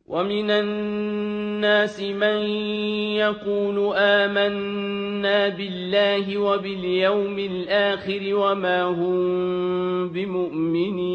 وَمِنَ النَّاسِ مَن يَقُولُ آمَنَّا بِاللَّهِ وَبِالْيَوْمِ الْآخِرِ وَمَا هُم بِمُؤْمِنِينَ